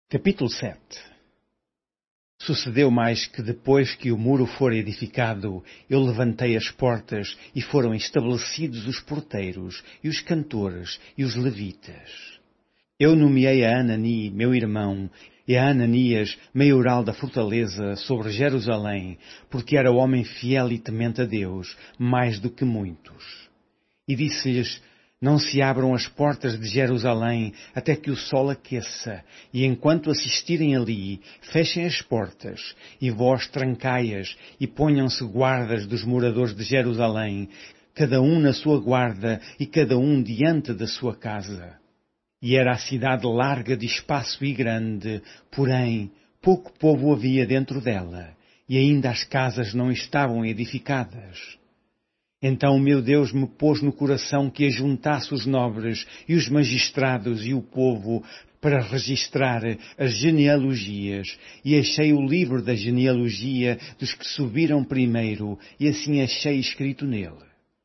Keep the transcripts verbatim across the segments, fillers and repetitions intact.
Capítulo sete. Sucedeu mais que depois que o muro fora edificado, eu levantei as portas e foram estabelecidos os porteiros e os cantores e os levitas. Eu nomeei a Anani, meu irmão, e a Ananias, maioral da fortaleza sobre Jerusalém, porque era homem fiel e temente a Deus, mais do que muitos. E disse-lhes: não se abram as portas de Jerusalém até que o sol aqueça, e enquanto assistirem ali, fechem as portas, e vós trancai-as, e ponham-se guardas dos moradores de Jerusalém, cada um na sua guarda, e cada um diante da sua casa. E era a cidade larga de espaço e grande, porém, pouco povo havia dentro dela, e ainda as casas não estavam edificadas. Então o meu Deus me pôs no coração que ajuntasse os nobres e os magistrados e o povo para registrar as genealogias, e achei o livro da genealogia dos que subiram primeiro, e assim achei escrito nele: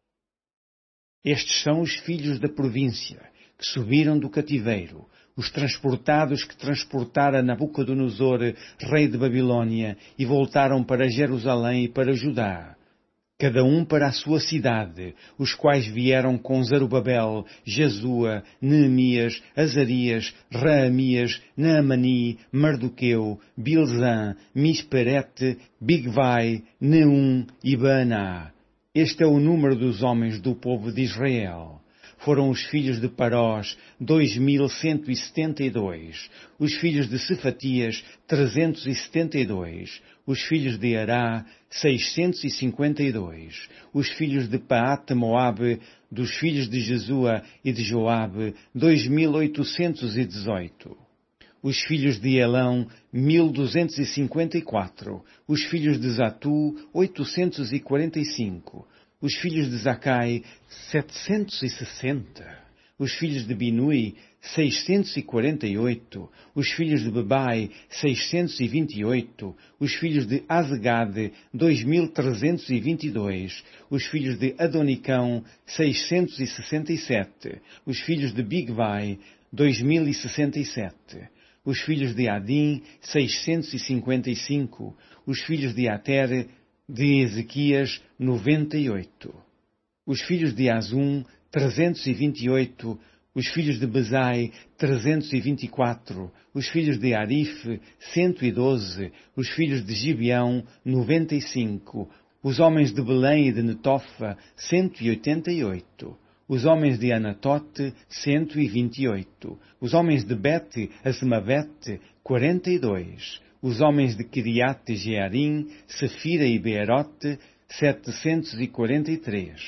estes são os filhos da província, que subiram do cativeiro, os transportados que transportara Nabucodonosor, rei de Babilônia, e voltaram para Jerusalém e para Judá, cada um para a sua cidade, os quais vieram com Zerubabel, Jesua, Neemias, Azarias, Raamias, Naamani, Mardoqueu, Bilzã, Misperete, Bigvai, Neum e Baaná. Este é o número dos homens do povo de Israel. Foram os filhos de Parós, dois mil cento e setenta e dois. Os filhos de Cefatias, trezentos e setenta e dois. Os filhos de Ará, seiscentos e cinquenta e dois. Os filhos de Paate-Moabe, dos filhos de Jesua e de Joabe, dois mil oitocentos e dezoito. Os filhos de Elão, mil duzentos e cinquenta e quatro. Os filhos de Zatu, oitocentos e quarenta e cinco. Os filhos de Zacai, setecentos e sessenta. Os filhos de Binui, seiscentos e quarenta e oito. Os filhos de Bebai, seiscentos e vinte e oito. Os filhos de Azegade, dois mil trezentos e vinte e dois. Os filhos de Adonicão, seiscentos e sessenta e sete. Os filhos de Bigvai, dois mil e sessenta e sete. Os filhos de Adim, seiscentos e cinquenta e cinco. Os filhos de Ater, de Ezequias, noventa e oito. Os filhos de Azum, trezentos e vinte e oito. Os filhos de Bezai, trezentos e vinte e quatro. Os filhos de Arif, cento e doze. Os filhos de Gibeão, noventa e cinco. Os homens de Belém e de Netofa, cento e oitenta e oito. Os homens de Anatote, cento e vinte e oito. Os homens de Bet, Asmavete, quarenta e dois. Os homens de Kiriate Jearim, Sefira e Beerote, setecentos e quarenta e três.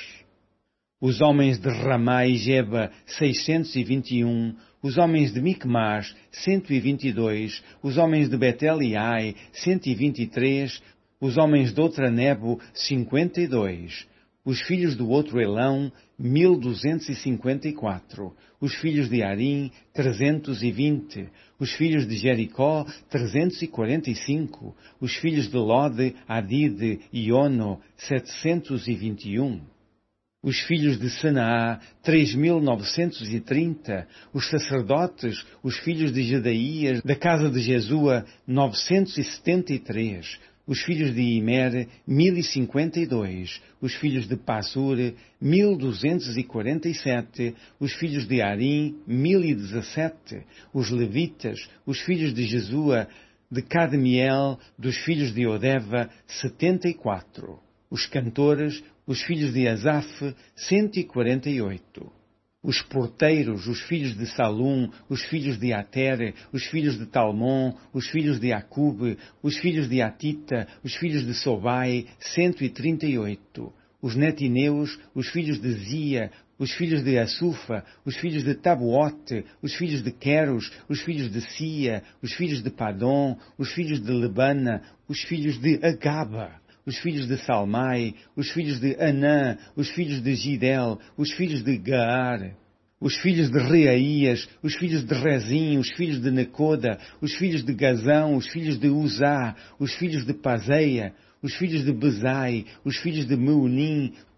Os homens de Ramá e Geba, seiscentos e vinte e um. Os homens de Micmas, cento e vinte e dois. Os homens de Betel e Ai, cento e vinte e três. Os homens de outra Nebo, cinquenta e dois. Os filhos do outro Elão, mil duzentos e cinquenta e quatro. Os filhos de Arim, trezentos e vinte. Os filhos de Jericó, trezentos e quarenta e cinco. Os filhos de Lode, Adide e Ono, setecentos e vinte e um. Os filhos de Sanaá, três mil novecentos e trinta. Os sacerdotes, os filhos de Jedaías, da casa de Jesua, novecentos e setenta e três. Os filhos de Imer, mil e cinquenta e dois. Os filhos de Passur, mil duzentos e quarenta e sete. Os filhos de Arim, mil e dezessete. Os levitas, os filhos de Jesua, de Cadmiel, dos filhos de Odeva, setenta e quatro. Os cantores, os filhos de Asaf, cento e quarenta e oito. Os porteiros, os filhos de Salum, os filhos de Ater, os filhos de Talmon, os filhos de Acube, os filhos de Atita, os filhos de Sobai, cento e trinta e oito. Os netineus, os filhos de Zia, os filhos de Assufa, os filhos de Tabuote, os filhos de Queros, os filhos de Sia, os filhos de Padom, os filhos de Lebana, os filhos de Agaba, os filhos de Salmai, os filhos de Anã, os filhos de Gidel, os filhos de Gaar, os filhos de Reaías, os filhos de Rezim, os filhos de Necoda, os filhos de Gazão, os filhos de Uzá, os filhos de Pazeia, os filhos de Bezai, os filhos de Meunim,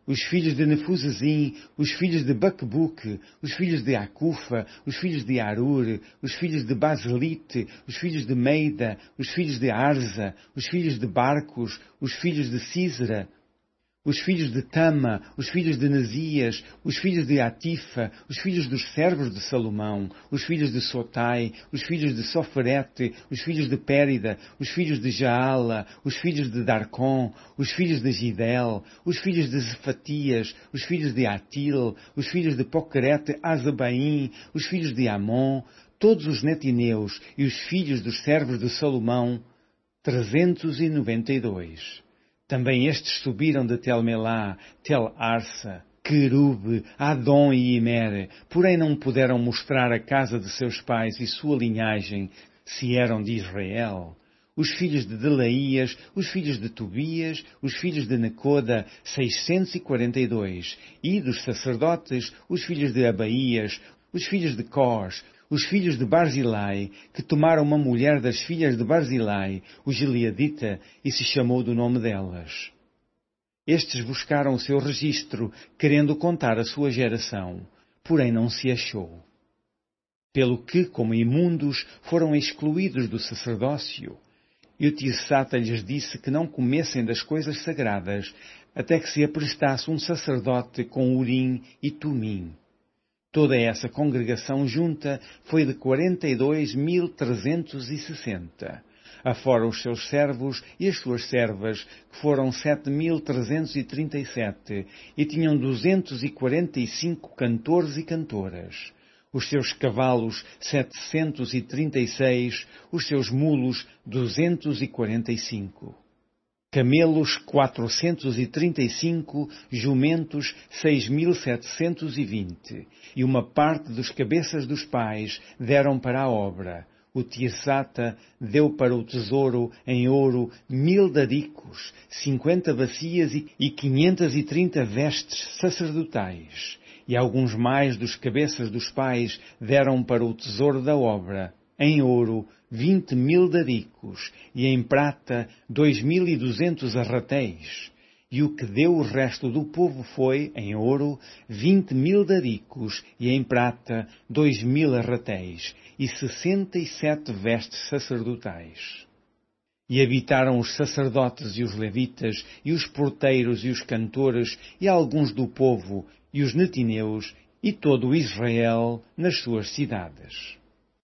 os filhos de Nefuzezim, os filhos de Baquebuque, os filhos de Acufa, os filhos de Arur, os filhos de Baselite, os filhos de Meida, os filhos de Arza, os filhos de Barcos, os filhos de Císera, os filhos de Tama, os filhos de Nezias, os filhos de Atifa, os filhos dos servos de Salomão, os filhos de Sotai, os filhos de Soferete, os filhos de Périda, os filhos de Jaala, os filhos de Darcon, os filhos de Gidel, os filhos de Zefatias, os filhos de Atil, os filhos de Poquerete Azabaim, os filhos de Amon, todos os netineus e os filhos dos servos de Salomão, trezentos e noventa e dois. Também estes subiram de Tel-Melá, Tel-Arsa, Querube, Adom e Imer, porém não puderam mostrar a casa de seus pais e sua linhagem, se eram de Israel. Os filhos de Delaías, os filhos de Tobias, os filhos de Necoda, seiscentos e quarenta e dois, e dos sacerdotes, os filhos de Abaías, os filhos de Cós, os filhos de Barzilai, que tomaram uma mulher das filhas de Barzilai, o gileadita, e se chamou do nome delas. Estes buscaram o seu registro, querendo contar a sua geração, porém não se achou. Pelo que, como imundos, foram excluídos do sacerdócio. E o Tirsata lhes disse que não comessem das coisas sagradas, até que se aprestasse um sacerdote com Urim e Tumim. Toda essa congregação junta foi de quarenta e dois mil trezentos e sessenta, afora os seus servos e as suas servas, que foram sete mil trezentos e trinta e sete, e tinham duzentos e quarenta e cinco cantores e cantoras. Os seus cavalos, setecentos e trinta e seis, os seus mulos, duzentos e quarenta e cinco. Camelos, quatrocentos e trinta e cinco, jumentos, seis mil setecentos e vinte, e uma parte dos cabeças dos pais deram para a obra. O Tirsata deu para o tesouro em ouro mil dadicos, cinquenta bacias e quinhentas e trinta vestes sacerdotais, e alguns mais dos cabeças dos pais deram para o tesouro da obra, em ouro, vinte mil dadicos, e em prata, dois mil e duzentos arratéis. E o que deu o resto do povo foi, em ouro, vinte mil dadicos, e em prata, dois mil arratéis, e sessenta e sete vestes sacerdotais. E habitaram os sacerdotes e os levitas, e os porteiros e os cantores, e alguns do povo, e os netineus, e todo o Israel nas suas cidades.